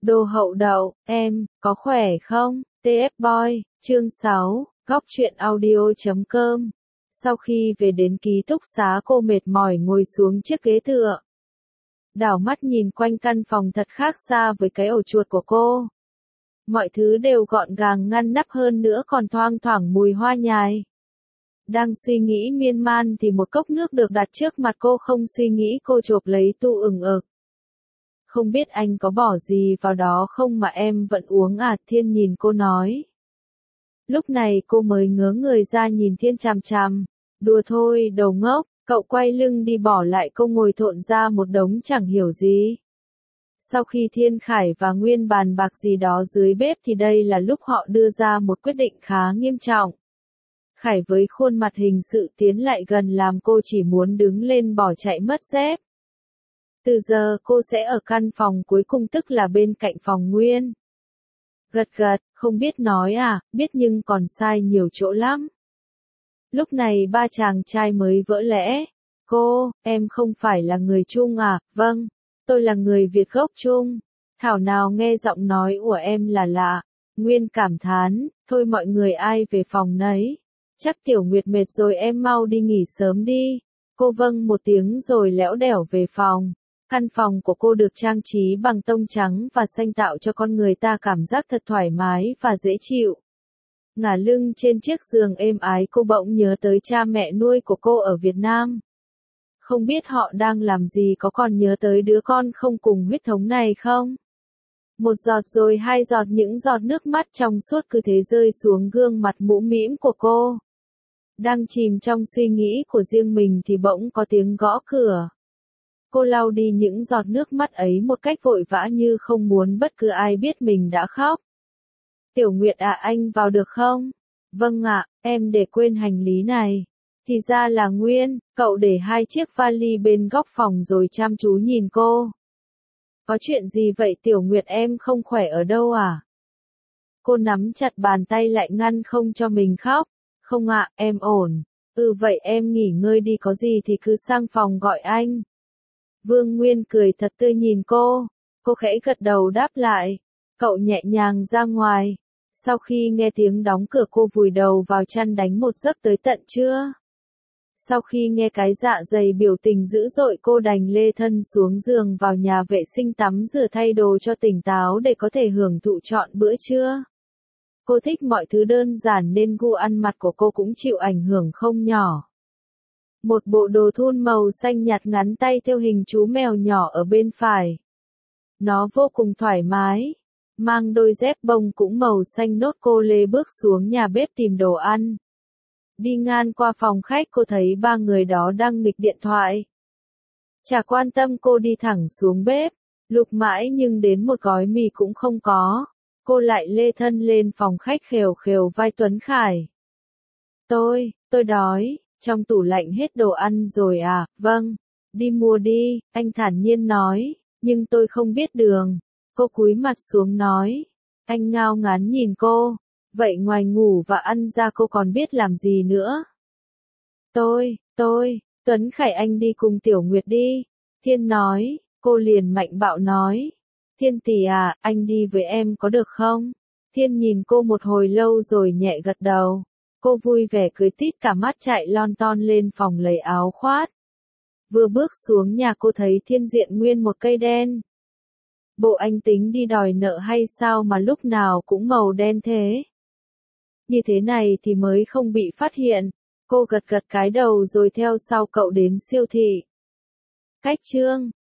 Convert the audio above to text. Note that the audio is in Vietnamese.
Đồ hậu đậu, em, có khỏe không? TF Boy, chương 6, góc truyện audio.com. Sau khi về đến ký túc xá cô mệt mỏi ngồi xuống chiếc ghế tựa. Đảo mắt nhìn quanh căn phòng thật khác xa với cái ổ chuột của cô. Mọi thứ đều gọn gàng ngăn nắp hơn nữa còn thoang thoảng mùi hoa nhài. Đang suy nghĩ miên man thì một cốc nước được đặt trước mặt cô, không suy nghĩ cô chộp lấy tu ừng ực. Không biết anh có bỏ gì vào đó không mà em vẫn uống à? Thiên nhìn cô nói. Lúc này cô mới ngớ người ra nhìn Thiên chằm chằm. Đùa thôi đầu ngốc, cậu quay lưng đi bỏ lại cô ngồi thộn ra một đống chẳng hiểu gì. Sau khi Thiên Khải và Nguyên bàn bạc gì đó dưới bếp thì đây là lúc họ đưa ra một quyết định khá nghiêm trọng. Khải với khuôn mặt hình sự tiến lại gần làm cô chỉ muốn đứng lên bỏ chạy mất dép. Từ giờ cô sẽ ở căn phòng cuối cùng, tức là bên cạnh phòng Nguyên. Gật gật, không biết nói à, biết nhưng còn sai nhiều chỗ lắm. Lúc này ba chàng trai mới vỡ lẽ. Cô, em không phải là người Trung à? Vâng, tôi là người Việt gốc Trung. Thảo nào nghe giọng nói của em là lạ. Nguyên cảm thán, thôi mọi người ai về phòng nấy. Chắc Tiểu Nguyệt mệt rồi, em mau đi nghỉ sớm đi. Cô vâng một tiếng rồi lẽo đẻo về phòng. Căn phòng của cô được trang trí bằng tông trắng và xanh tạo cho con người ta cảm giác thật thoải mái và dễ chịu. Ngả lưng trên chiếc giường êm ái cô bỗng nhớ tới cha mẹ nuôi của cô ở Việt Nam. Không biết họ đang làm gì, có còn nhớ tới đứa con không cùng huyết thống này không? Một giọt rồi hai giọt, những giọt nước mắt trong suốt cứ thế rơi xuống gương mặt mũm mĩm của cô. Đang chìm trong suy nghĩ của riêng mình thì bỗng có tiếng gõ cửa. Cô lau đi những giọt nước mắt ấy một cách vội vã như không muốn bất cứ ai biết mình đã khóc. Tiểu Nguyệt à, anh vào được không? Vâng ạ, em để quên hành lý này. Thì ra là Nguyên, cậu để hai chiếc vali bên góc phòng rồi chăm chú nhìn cô. Có chuyện gì vậy Tiểu Nguyệt, em không khỏe ở đâu à? Cô nắm chặt bàn tay lại ngăn không cho mình khóc. Không ạ, em ổn. Vậy em nghỉ ngơi đi, có gì thì cứ sang phòng gọi anh. Vương Nguyên cười thật tươi nhìn cô khẽ gật đầu đáp lại. Cậu nhẹ nhàng ra ngoài. Sau khi nghe tiếng đóng cửa cô vùi đầu vào chăn đánh một giấc tới tận trưa. Sau khi nghe cái dạ dày biểu tình dữ dội, cô đành lê thân xuống giường vào nhà vệ sinh tắm rửa thay đồ cho tỉnh táo để có thể hưởng thụ trọn bữa trưa. Cô thích mọi thứ đơn giản nên gu ăn mặc của cô cũng chịu ảnh hưởng không nhỏ. Một bộ đồ thun màu xanh nhạt ngắn tay theo hình chú mèo nhỏ ở bên phải. Nó vô cùng thoải mái. Mang đôi dép bông cũng màu xanh nốt, cô lê bước xuống nhà bếp tìm đồ ăn. Đi ngang qua phòng khách cô thấy ba người đó đang nghịch điện thoại. Chả quan tâm, cô đi thẳng xuống bếp. Lục mãi nhưng đến một gói mì cũng không có. Cô lại lê thân lên phòng khách khều khều vai Tuấn Khải. Tôi đói. Trong tủ lạnh hết đồ ăn rồi à? Vâng. Đi mua đi, anh thản nhiên nói. Nhưng tôi không biết đường. Cô cúi mặt xuống nói. Anh ngao ngán nhìn cô. Vậy ngoài ngủ và ăn ra cô còn biết làm gì nữa? Tuấn Khải, anh đi cùng Tiểu Nguyệt đi. Thiên nói. Cô liền mạnh bạo nói. Thiên tỷ à, anh đi với em có được không? Thiên nhìn cô một hồi lâu rồi nhẹ gật đầu. Cô vui vẻ cười tít cả mắt chạy lon ton lên phòng lấy áo khoác. Vừa bước xuống nhà cô thấy Thiên diện nguyên một cây đen. Bộ anh tính đi đòi nợ hay sao mà lúc nào cũng màu đen thế? Như thế này thì mới không bị phát hiện. Cô gật gật cái đầu rồi theo sau cậu đến siêu thị. Cách chương